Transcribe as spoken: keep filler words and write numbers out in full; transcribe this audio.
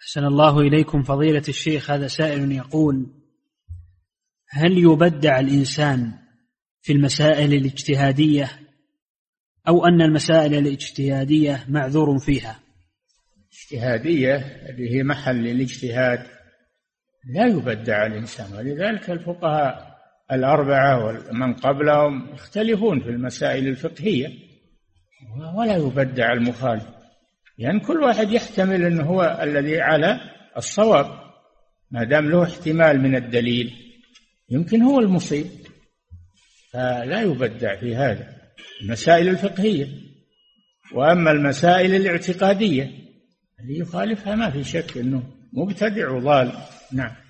أحسن الله إليكم فضيلة الشيخ. هذا سائل يقول: هل يبدع الإنسان في المسائل الاجتهادية أو أن المسائل الاجتهادية معذور فيها؟ اجتهادية اللي هي محل الاجتهاد لا يبدع الإنسان، ولذلك الفقهاء الأربعة ومن قبلهم يختلفون في المسائل الفقهية، ولا يبدع المخالف، لأن يعني كل واحد يحتمل أنه هو الذي على الصواب، ما دام له احتمال من الدليل يمكن هو المصيب، فلا يبدع في هذا المسائل الفقهية. وأما المسائل الاعتقادية اللي يخالفها ما في شك أنه مبتدع وضال. نعم.